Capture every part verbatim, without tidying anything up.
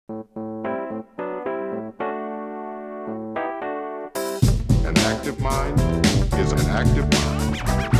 An active mind is an active mind.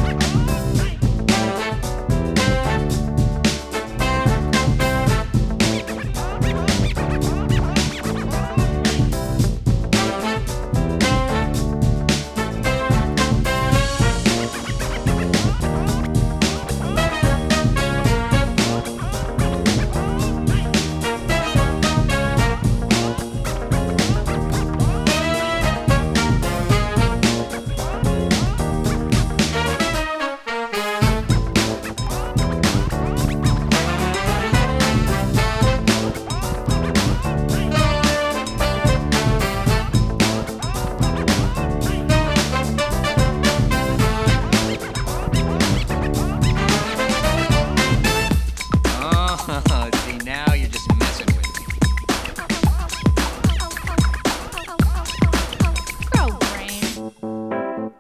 Oh, see, now you're just messing with me. Grow brain.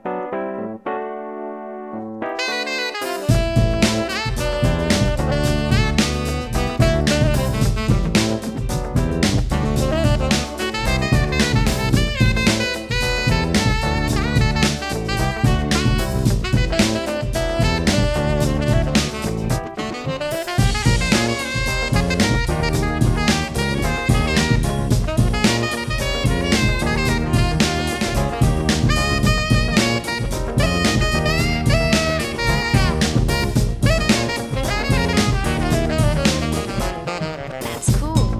That's cool.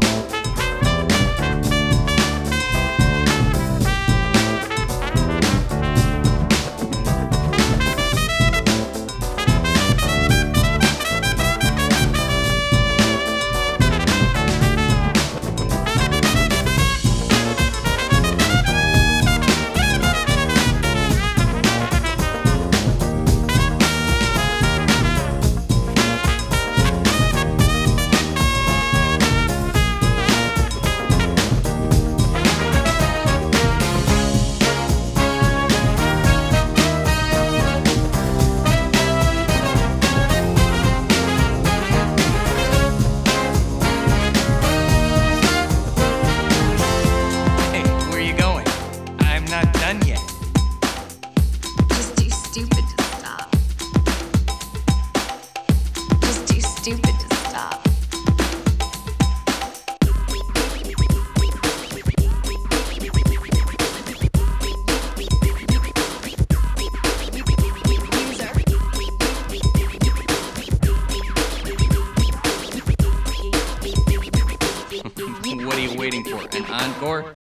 Hey, where are you going? I'm not done yet. Just too stupid to stop. Just too stupid to stop. What are you waiting for? An encore?